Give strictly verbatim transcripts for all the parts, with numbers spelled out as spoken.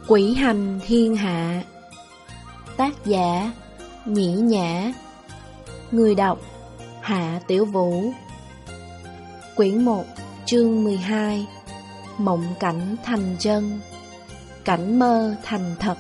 Quỷ hành thiên hạ. Tác giả Nhĩ Nhã. Người đọc Hạ Tiểu Vũ. Quyển một, chương mười hai. Mộng cảnh thành chân, cảnh mơ thành thật.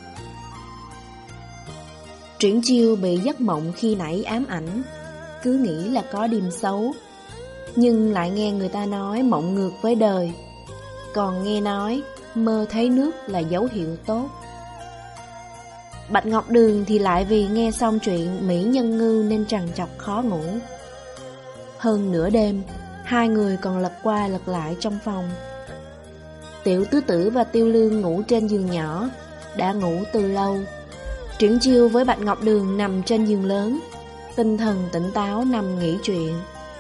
Triển Chiêu bị giấc mộng khi nãy ám ảnh, cứ nghĩ là có điềm xấu, nhưng lại nghe người ta nói mộng ngược với đời, còn nghe nói mơ thấy nước là dấu hiệu tốt. Bạch Ngọc Đường thì lại vì nghe xong chuyện Mỹ Nhân Ngư nên trằn trọc khó ngủ. Hơn nửa đêm, hai người còn lật qua lật lại trong phòng. Tiểu Tứ Tử và Tiêu Lương ngủ trên giường nhỏ, đã ngủ từ lâu. Triển Chiêu với Bạch Ngọc Đường nằm trên giường lớn, tinh thần tỉnh táo nằm nghĩ chuyện.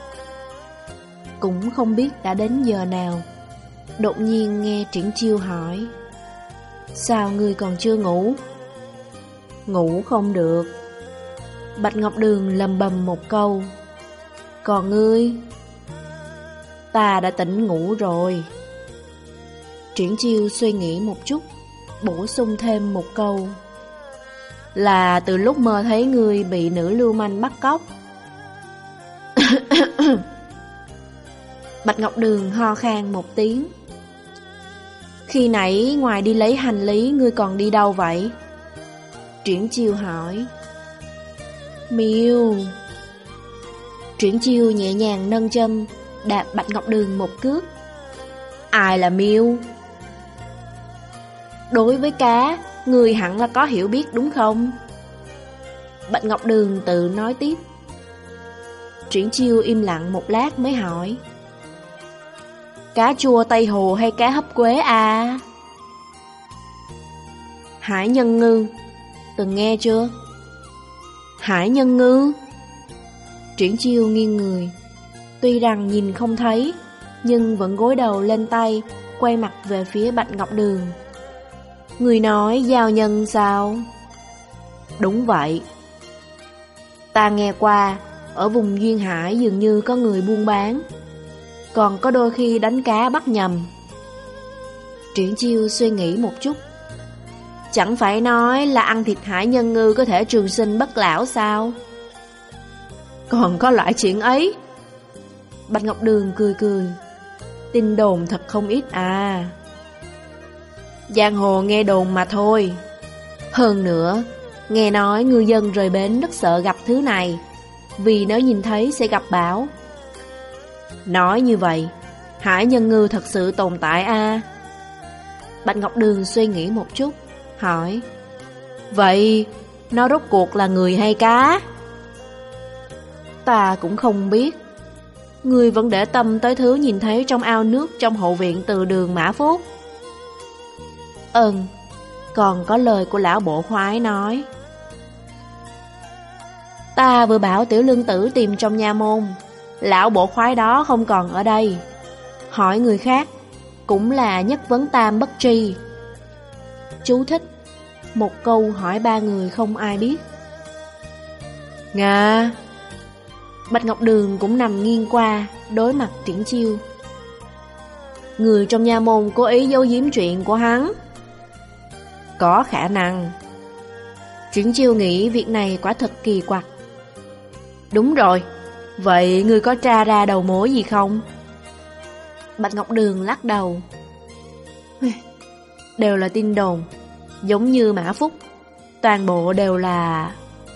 Cũng không biết đã đến giờ nào, đột nhiên nghe Triển Chiêu hỏi: "Sao ngươi còn chưa ngủ?" "Ngủ không được." Bạch Ngọc Đường lầm bầm một câu. "Còn ngươi?" "Ta đã tỉnh ngủ rồi." Triển Chiêu suy nghĩ một chút, bổ sung thêm một câu: "Là từ lúc mơ thấy ngươi bị nữ lưu manh bắt cóc." Bạch Ngọc Đường ho khan một tiếng. "Khi nãy ngoài đi lấy hành lý, ngươi còn đi đâu vậy?" Triển Chiêu hỏi. "Miêu." Triển Chiêu nhẹ nhàng nâng chân, đạp Bạch Ngọc Đường một cước. "Ai là Miêu?" "Đối với cá, ngươi hẳn là có hiểu biết đúng không?" Bạch Ngọc Đường tự nói tiếp. Triển Chiêu im lặng một lát mới hỏi: "Cá chua Tây Hồ hay cá hấp quế à?" "Hải nhân ngư, từng nghe chưa?" "Hải nhân ngư?" Triển Chiêu nghiêng người, tuy rằng nhìn không thấy, nhưng vẫn gối đầu lên tay, quay mặt về phía Bạch Ngọc Đường. "Người nói giao nhân sao?" "Đúng vậy." "Ta nghe qua, ở vùng duyên hải dường như có người buôn bán, còn có đôi khi đánh cá bắt nhầm." Triển Chiêu suy nghĩ một chút. "Chẳng phải nói là ăn thịt hải nhân ngư có thể trường sinh bất lão sao?" "Còn có loại chuyện ấy?" Bạch Ngọc Đường cười cười. "Tin đồn thật không ít à." "Giang hồ nghe đồn mà thôi. Hơn nữa, nghe nói ngư dân rời bến rất sợ gặp thứ này, vì nếu nhìn thấy sẽ gặp bão." "Nói như vậy, hải nhân ngư thật sự tồn tại à?" Bạch Ngọc Đường suy nghĩ một chút, hỏi: "Vậy, nó rốt cuộc là người hay cá?" "Ta cũng không biết. Ngươi vẫn để tâm tới thứ nhìn thấy trong ao nước trong hậu viện từ đường Mã Phúc?" "Ừm, còn có lời của lão bộ khoái nói." "Ta vừa bảo Tiểu Lương Tử tìm trong nha môn, lão bộ khoái đó không còn ở đây. Hỏi người khác cũng là nhất vấn tam bất tri." Chú thích: một câu hỏi ba người không ai biết. "Nga." Bạch Ngọc Đường cũng nằm nghiêng qua, đối mặt Triển Chiêu. "Người trong nha môn cố ý giấu giếm chuyện của hắn?" "Có khả năng." Triển Chiêu nghĩ việc này quả thật kỳ quặc. "Đúng rồi, vậy ngươi có tra ra đầu mối gì không?" Bạch Ngọc Đường lắc đầu. "Đều là tin đồn, giống như Mã Phúc, toàn bộ đều là..."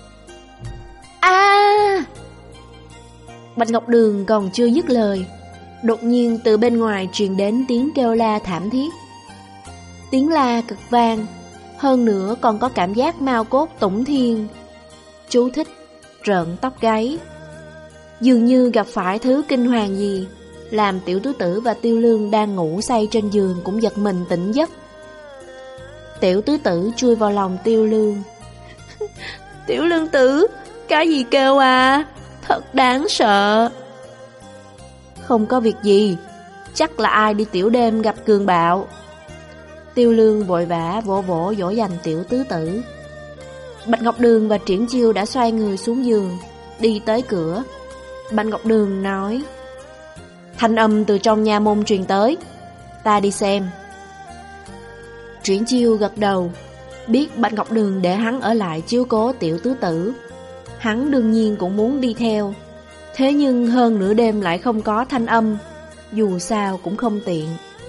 "A!" Bạch Ngọc Đường còn chưa dứt lời, đột nhiên từ bên ngoài truyền đến tiếng kêu la thảm thiết. Tiếng la cực vang, hơn nữa còn có cảm giác mao cốt tủng thiên. Chú thích: rợn tóc gáy. Dường như gặp phải thứ kinh hoàng gì, làm Tiểu Tứ Tử và Tiêu Lương đang ngủ say trên giường cũng giật mình tỉnh giấc. Tiểu Tứ Tử chui vào lòng Tiêu Lương. "Tiểu Lương Tử, cái gì kêu à? Thật đáng sợ." "Không có việc gì, chắc là ai đi tiểu đêm gặp cường bạo." Tiêu Lương vội vã vỗ vỗ dỗ dành Tiểu Tứ Tử. Bạch Ngọc Đường và Triển Chiêu đã xoay người xuống giường, đi tới cửa. Bạch Ngọc Đường nói: "Thanh âm từ trong nha môn truyền tới, ta đi xem." Triển Chiêu gật đầu, biết Bạch Ngọc Đường để hắn ở lại chiếu cố tiểu tứ tử. Hắn đương nhiên cũng muốn đi theo. Thế nhưng hơn nửa đêm lại không có thanh âm, dù sao cũng không tiện.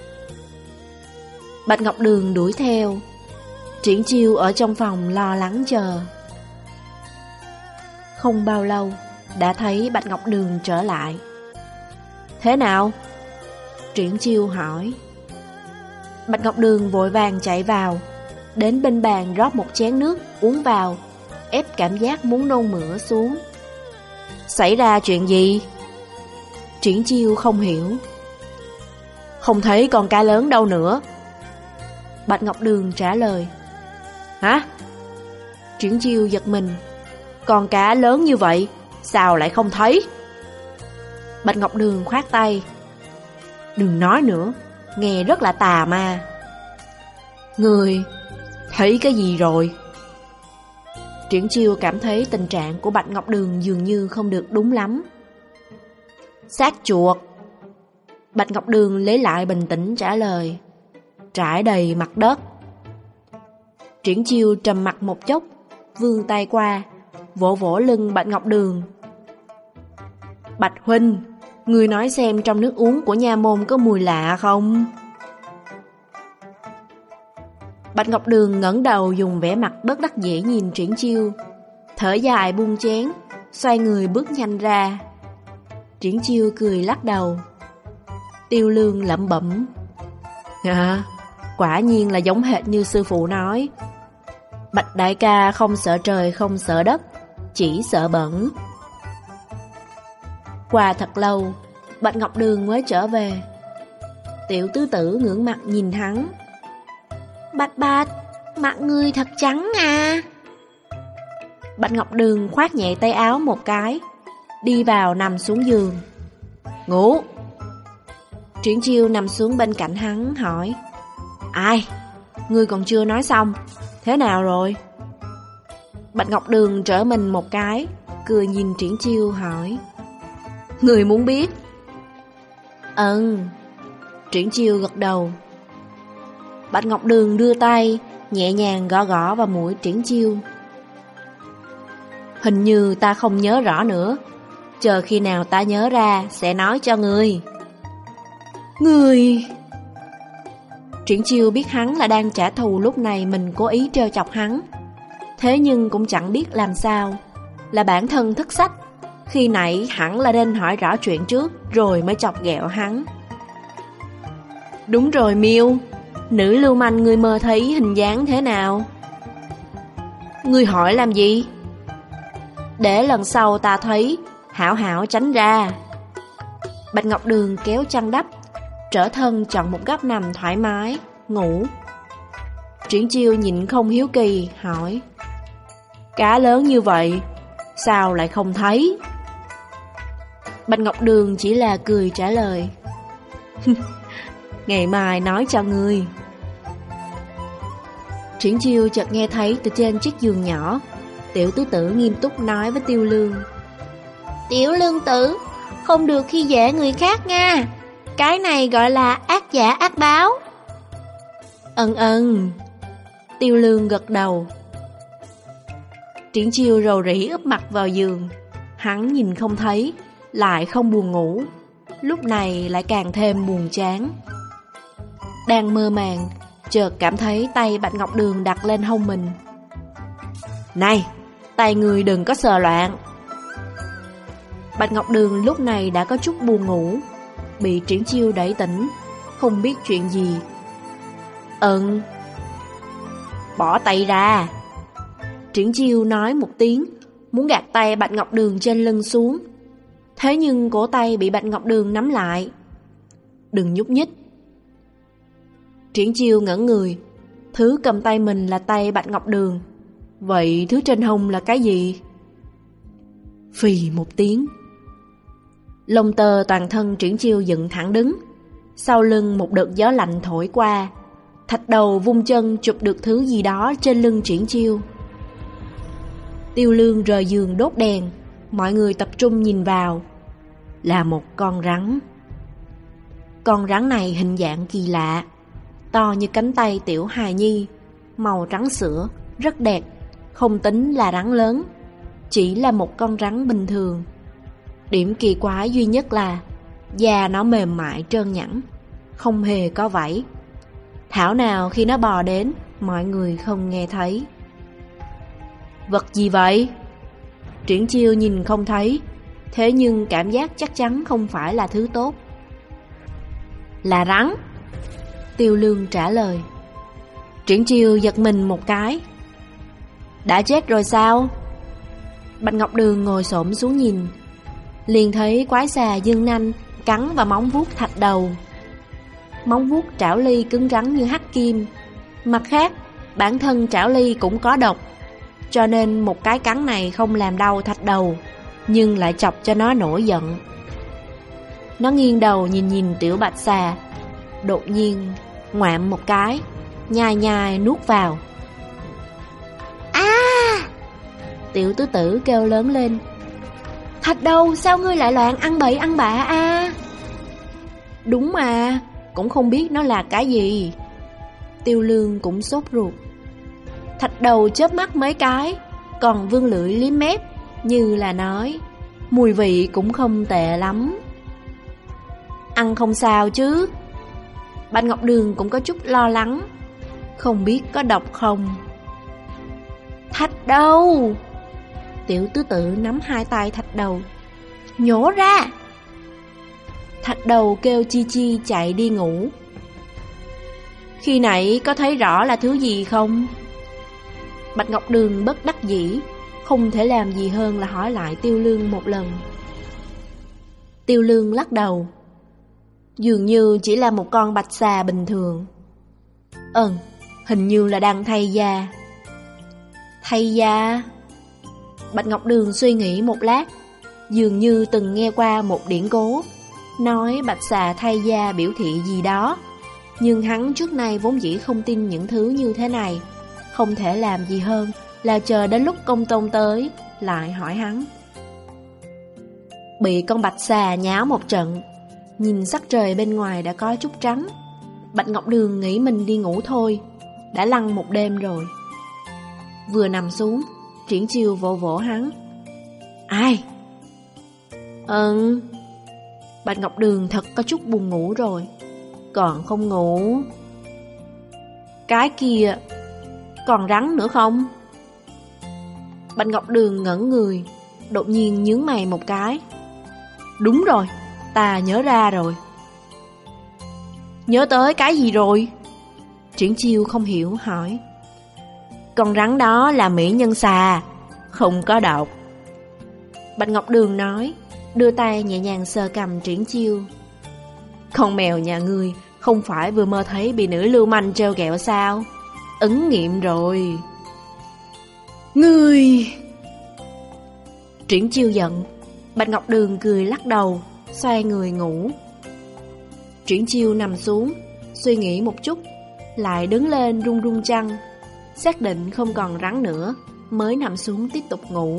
Bạch Ngọc Đường đuổi theo. Triển Chiêu ở trong phòng lo lắng chờ. Không bao lâu đã thấy Bạch Ngọc Đường trở lại. Thế nào? Triển Chiêu hỏi. Bạch Ngọc Đường vội vàng chạy vào, đến bên bàn rót một chén nước uống vào, ép cảm giác muốn nôn mửa xuống. Xảy ra chuyện gì? Triển Chiêu không hiểu. Không thấy con cá lớn đâu nữa. Bạch Ngọc Đường trả lời. Hả? Triển Chiêu giật mình. Con cá lớn như vậy sao lại không thấy? Bạch Ngọc Đường khoát tay. Đừng nói nữa, nghe rất là tà ma. Người thấy cái gì rồi? Triển Chiêu cảm thấy tình trạng của Bạch Ngọc Đường dường như không được đúng lắm. Xác chuột. Bạch Ngọc Đường lấy lại bình tĩnh trả lời. Trải đầy mặt đất. Triển Chiêu trầm mặt một chốc, vươn tay qua, vỗ vỗ lưng Bạch Ngọc Đường. Bạch huynh, người nói xem trong nước uống của nha môn có mùi lạ không? Bạch Ngọc Đường ngẩng đầu dùng vẻ mặt bất đắc dĩ nhìn Triển Chiêu, thở dài buông chén, xoay người bước nhanh ra. Triển Chiêu cười lắc đầu. Tiêu Lương lẩm bẩm. À, quả nhiên là giống hệt như sư phụ nói. Bạch đại ca không sợ trời không sợ đất, chỉ sợ bẩn. Qua thật lâu, Bạch Ngọc Đường mới trở về. Tiểu tứ tử ngưỡng mặt nhìn hắn. Bạch Bạch, mặt ngươi thật trắng à. Bạch Ngọc Đường khoát nhẹ tay áo một cái, đi vào nằm xuống giường. Ngủ. Triển Chiêu nằm xuống bên cạnh hắn hỏi. Ai? Ngươi còn chưa nói xong. Thế nào rồi? Bạch Ngọc Đường trở mình một cái, cười nhìn Triển Chiêu hỏi. Người muốn biết? Ừ. Triển Chiêu gật đầu. Bạch Ngọc Đường đưa tay nhẹ nhàng gõ gõ vào mũi Triển Chiêu. Hình như ta không nhớ rõ nữa, chờ khi nào ta nhớ ra sẽ nói cho ngươi. Ngươi... Triển Chiêu biết hắn là đang trả thù lúc này mình cố ý trêu chọc hắn. Thế nhưng cũng chẳng biết làm sao. Là bản thân thất sách. Khi nãy hẳn là nên hỏi rõ chuyện trước rồi mới chọc ghẹo hắn. Đúng rồi Miêu, nữ lưu manh ngươi mơ thấy hình dáng thế nào? Ngươi hỏi làm gì? Để lần sau ta thấy, hảo hảo tránh ra. Bạch Ngọc Đường kéo chăn đắp, trở thân chọn một góc nằm thoải mái, ngủ. Triển Chiêu nhịn không hiếu kỳ, hỏi. Cá lớn như vậy, sao lại không thấy? Bạch Ngọc Đường chỉ là cười trả lời. Ngày mai nói cho ngươi. Triển Chiêu chợt nghe thấy từ trên chiếc giường nhỏ, tiểu tứ tử nghiêm túc nói với Tiêu Lương. Tiểu Lương tử, không được khi dễ người khác nha. Cái này gọi là ác giả ác báo. Ân ân. Tiêu Lương gật đầu. Triển Chiêu rầu rĩ úp mặt vào giường. Hắn nhìn không thấy, lại không buồn ngủ. Lúc này lại càng thêm buồn chán. Đang mơ màng, chợt cảm thấy tay Bạch Ngọc Đường đặt lên hông mình. Này, tay người đừng có sờ loạn. Bạch Ngọc Đường lúc này đã có chút buồn ngủ, bị Triển Chiêu đẩy tỉnh, không biết chuyện gì. Ừm. Bỏ tay ra. Triển Chiêu nói một tiếng, muốn gạt tay Bạch Ngọc Đường trên lưng xuống. Thế nhưng cổ tay bị Bạch Ngọc Đường nắm lại. Đừng nhúc nhích. Triển Chiêu ngẩn người. Thứ cầm tay mình là tay Bạch Ngọc Đường. Vậy thứ trên hông là cái gì? Phì một tiếng. Lông tơ toàn thân Triển Chiêu dựng thẳng đứng. Sau lưng một đợt gió lạnh thổi qua. Thạch đầu vung chân chụp được thứ gì đó trên lưng Triển Chiêu. Tiêu Lương rời giường đốt đèn. Mọi người tập trung nhìn vào. Là một con rắn. Con rắn này hình dạng kỳ lạ. to như cánh tay tiểu hài nhi, màu trắng sữa, rất đẹp, không tính là rắn lớn, chỉ là một con rắn bình thường. Điểm kỳ quái duy nhất là da nó mềm mại trơn nhẵn, không hề có vảy. Thảo nào khi nó bò đến, mọi người không nghe thấy. Vật gì vậy? Triển Chiêu nhìn không thấy, thế nhưng cảm giác chắc chắn không phải là thứ tốt. Là rắn. Tiêu Lương trả lời. Triển Chiêu giật mình một cái. Đã chết rồi sao? Bạch Ngọc Đường ngồi xổm xuống nhìn, liền thấy quái xà dương nanh cắn vào móng vuốt thạch đầu. Móng vuốt Trảo Ly cứng rắn như hắc kim. Mặt khác, bản thân Trảo Ly cũng có độc, cho nên một cái cắn này không làm đau thạch đầu, nhưng lại chọc cho nó nổi giận. Nó nghiêng đầu nhìn nhìn tiểu bạch xà, đột nhiên ngoạm một cái, nhai nhai nuốt vào. A! Tiểu tứ tử kêu lớn lên. Thạch đầu, sao ngươi lại loạn ăn bậy ăn bạ a? Đúng mà, cũng không biết nó là cái gì. Tiêu Lương cũng sốt ruột. Thạch đầu chớp mắt mấy cái, còn vươn lưỡi liếm mép, như là nói mùi vị cũng không tệ lắm. Ăn không sao chứ? Bạch Ngọc Đường cũng có chút lo lắng, không biết có độc không. Thạch đầu! Tiểu tứ tử nắm hai tay thạch đầu, nhổ ra. Thạch đầu kêu chi chi chạy đi ngủ. Khi nãy có thấy rõ là thứ gì không? Bạch Ngọc Đường bất đắc dĩ, không thể làm gì hơn là hỏi lại Tiêu Lương một lần. Tiêu Lương lắc đầu. Dường như chỉ là một con bạch xà bình thường. Ừ, hình như là đang thay da. Thay da? Bạch Ngọc Đường suy nghĩ một lát, dường như từng nghe qua một điển cố, nói bạch xà thay da biểu thị gì đó. Nhưng hắn trước nay vốn dĩ không tin những thứ như thế này, không thể làm gì hơn là chờ đến lúc công tôn tới, lại hỏi hắn. Bị con bạch xà nháo một trận, nhìn sắc trời bên ngoài đã có chút trắng. Bạch Ngọc Đường nghĩ mình đi ngủ thôi, đã lăn một đêm rồi. Vừa nằm xuống, Triển Chiêu vỗ vỗ hắn. Ai? Ừ. Bạch Ngọc Đường thật có chút buồn ngủ rồi. Còn không ngủ. Cái kia, còn rắn nữa không? Bạch Ngọc Đường ngẩn người, đột nhiên nhướng mày một cái. Đúng rồi, ta nhớ ra rồi. Nhớ tới cái gì rồi? Triển Chiêu không hiểu hỏi. Con rắn đó là mỹ nhân xà, không có độc. Bạch Ngọc Đường nói, đưa tay nhẹ nhàng sờ cằm Triển Chiêu. Con mèo nhà ngươi không phải vừa mơ thấy bị nữ lưu manh trêu ghẹo sao? Ứng nghiệm rồi. Ngươi! Triển Chiêu giận. Bạch Ngọc Đường cười lắc đầu, xoay người ngủ. Triển Chiêu nằm xuống, suy nghĩ một chút, lại đứng lên rung rung chăn, xác định không còn rắn nữa, mới nằm xuống tiếp tục ngủ.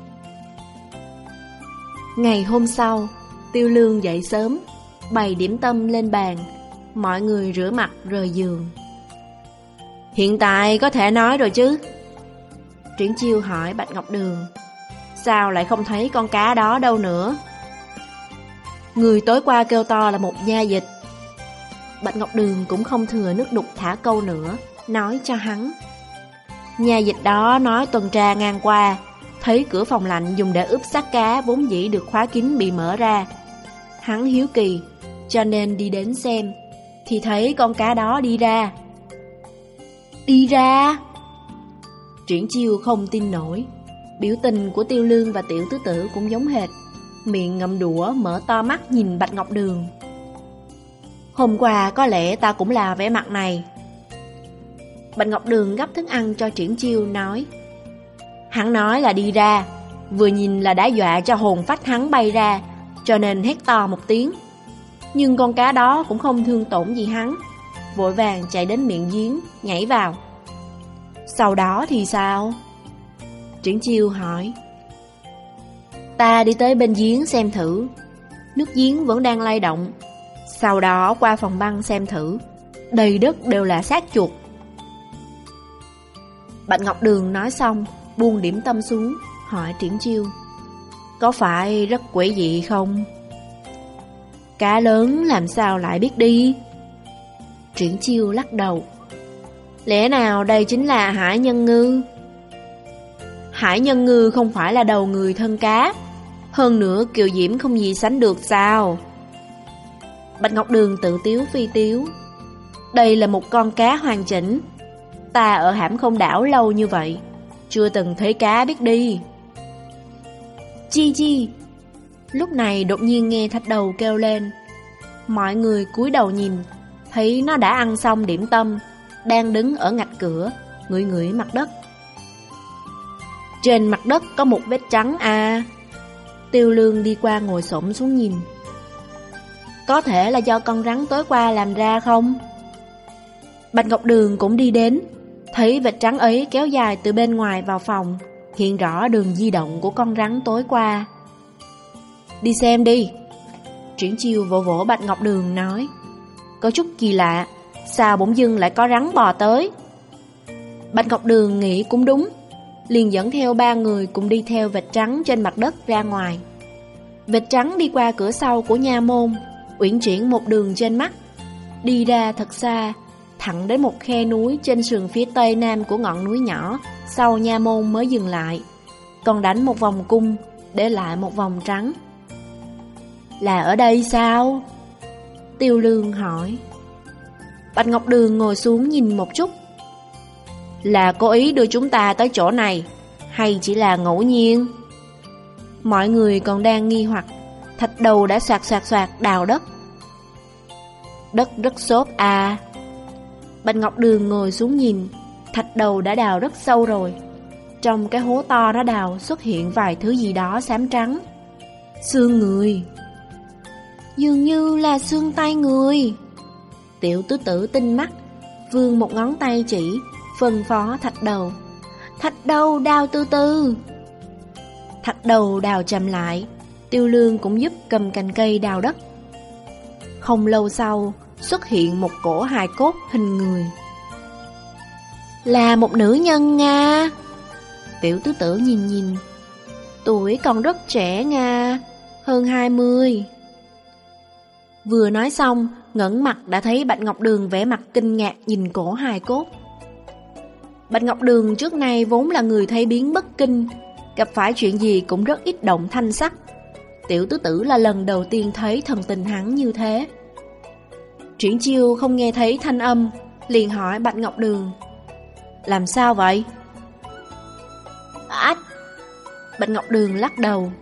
Ngày hôm sau, Tiêu Lương dậy sớm, bày điểm tâm lên bàn, mọi người rửa mặt rời giường. Hiện tại có thể nói rồi chứ? Triển Chiêu hỏi Bạch Ngọc Đường. Sao lại không thấy con cá đó đâu nữa? Người tối qua kêu to là một nha dịch. Bạch Ngọc Đường cũng không thừa nước đục thả câu nữa, nói cho hắn. Nha dịch đó nói tuần tra ngang qua, thấy cửa phòng lạnh dùng để ướp xác cá vốn dĩ được khóa kín bị mở ra. Hắn hiếu kỳ, cho nên đi đến xem, thì thấy con cá đó đi ra. Đi ra? Triển Chiêu không tin nổi. Biểu tình của Tiêu Lương và Tiểu Tứ Tử cũng giống hệt, miệng ngậm đũa mở to mắt nhìn Bạch Ngọc Đường. Hôm qua có lẽ ta cũng là vẻ mặt này. Bạch Ngọc Đường gấp thức ăn cho Triển Chiêu nói. Hắn nói là đi ra, vừa nhìn là đã dọa cho hồn phách hắn bay ra, cho nên hét to một tiếng. Nhưng con cá đó cũng không thương tổn gì hắn, vội vàng chạy đến miệng giếng, nhảy vào. Sau đó thì sao? Triển Chiêu hỏi. Ta đi tới bên giếng xem thử, nước giếng vẫn đang lay động. Sau đó qua phòng băng xem thử, đầy đất đều là xác chuột. Bạch Ngọc Đường nói xong, buông điểm tâm xuống, hỏi Triển Chiêu: có phải rất quỷ dị không? Cá lớn làm sao lại biết đi? Triển Chiêu lắc đầu: lẽ nào đây chính là hải nhân ngư? Hải nhân ngư không phải là đầu người thân cá, hơn nữa kiều diễm không gì sánh được sao? Bạch Ngọc Đường tự tiếu phi tiếu: đây là một con cá hoàn chỉnh. Ta ở Hãm Không đảo lâu như vậy, chưa từng thấy cá biết đi. Chi chi. Lúc này đột nhiên nghe thạch đầu kêu lên. Mọi người cúi đầu nhìn, thấy nó đã ăn xong điểm tâm, đang đứng ở ngạch cửa, ngửi ngửi mặt đất. Trên mặt đất có một vết trắng à. Tiêu Lương đi qua ngồi xổm xuống nhìn. Có thể là do con rắn tối qua làm ra không? Bạch Ngọc Đường cũng đi đến, thấy vệt trắng ấy kéo dài từ bên ngoài vào phòng, hiện rõ đường di động của con rắn tối qua. Đi xem đi. Triển Chiêu vỗ vỗ Bạch Ngọc Đường nói: có chút kỳ lạ, sao bỗng dưng lại có rắn bò tới? Bạch Ngọc Đường nghĩ cũng đúng, liền dẫn theo ba người cùng đi theo vệt trắng trên mặt đất ra ngoài. Vệt trắng đi qua cửa sau của nha môn, uyển chuyển một đường trên mắt, đi ra thật xa, thẳng đến một khe núi trên sườn phía tây nam của ngọn núi nhỏ sau nha môn mới dừng lại, còn đánh một vòng cung, để lại một vòng trắng. Là ở đây sao? Tiêu Lương hỏi. Bạch Ngọc Đường ngồi xuống nhìn một chút. Là cố ý đưa chúng ta tới chỗ này, hay chỉ là ngẫu nhiên? Mọi người còn đang nghi hoặc, thạch đầu đã soạt soạt soạt đào đất. Đất rất xốp à. Bạch Ngọc Đường ngồi xuống nhìn, thạch đầu đã đào rất sâu rồi. Trong cái hố to nó đào xuất hiện vài thứ gì đó xám trắng. Xương người. Dường như là xương tay người. Tiểu tứ tử tinh mắt, vươn một ngón tay chỉ, phân phó thạch đầu: thạch đầu đào từ từ. Thạch đầu đào chậm lại, Tiêu Lương cũng giúp cầm cành cây đào đất. Không lâu sau, xuất hiện một cổ hài cốt hình người. Là một nữ nhân Nga. Tiểu tứ tử nhìn nhìn, tuổi còn rất trẻ Nga, hơn hai mươi. Vừa nói xong, ngẩng mặt đã thấy Bạch Ngọc Đường vẻ mặt kinh ngạc nhìn cổ hài cốt. Bạch Ngọc Đường trước nay vốn là người thấy biến bất kinh, gặp phải chuyện gì cũng rất ít động thanh sắc. Tiểu tứ tử là lần đầu tiên thấy thần tình hắn như thế. Triển Chiêu không nghe thấy thanh âm, liền hỏi Bạch Ngọc Đường: làm sao vậy? Ách! Bạch Ngọc Đường lắc đầu: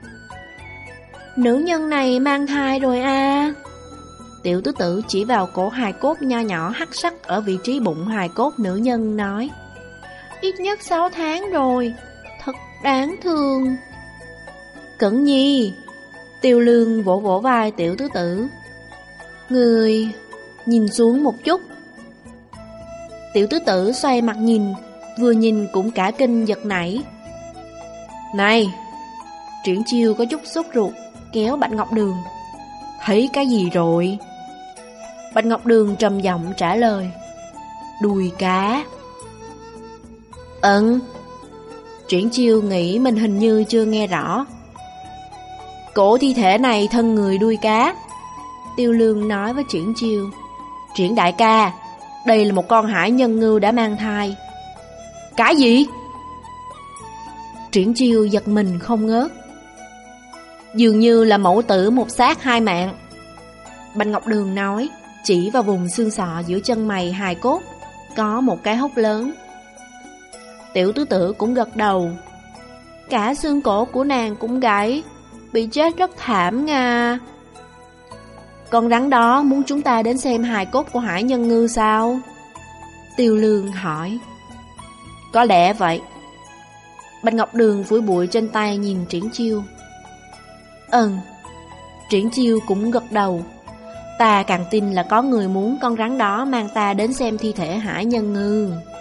nữ nhân này mang thai rồi à. Tiểu tứ tử chỉ vào cổ hài cốt nho nhỏ hắc sắc ở vị trí bụng hài cốt nữ nhân nói: ít nhất sáu tháng rồi, thật đáng thương. Cẩn Nhi. Tiêu Lương vỗ vỗ vai tiểu tứ tử: người nhìn xuống một chút. Tiểu tứ tử xoay mặt nhìn, vừa nhìn cũng cả kinh giật nảy. Này! Triển Chiêu có chút sốt ruột, kéo Bạch Ngọc Đường: thấy cái gì rồi? Bạch Ngọc Đường trầm giọng trả lời: đùi cá. Ừm. Triển Chiêu nghĩ mình hình như chưa nghe rõ. Cổ thi thể này thân người đuôi cá. Tiêu Lương nói với Triển Chiêu: Triển đại ca, đây là một con hải nhân ngư đã mang thai. Cái gì? Triển Chiêu giật mình không ngớt. Dường như là mẫu tử một xác hai mạng. Bạch Ngọc Đường nói, chỉ vào vùng xương sọ giữa chân mày hài cốt, có một cái hốc lớn. Tiểu tứ tử cũng gật đầu. Cả xương cổ của nàng cũng gãy, bị chết rất thảm nga. Con rắn đó muốn chúng ta đến xem hài cốt của hải nhân ngư sao? Tiêu Lương hỏi. Có lẽ vậy. Bạch Ngọc Đường phủi bụi trên tay nhìn Triển Chiêu. Ừm. Triển Chiêu cũng gật đầu. Ta càng tin là có người muốn con rắn đó mang ta đến xem thi thể hải nhân ngư.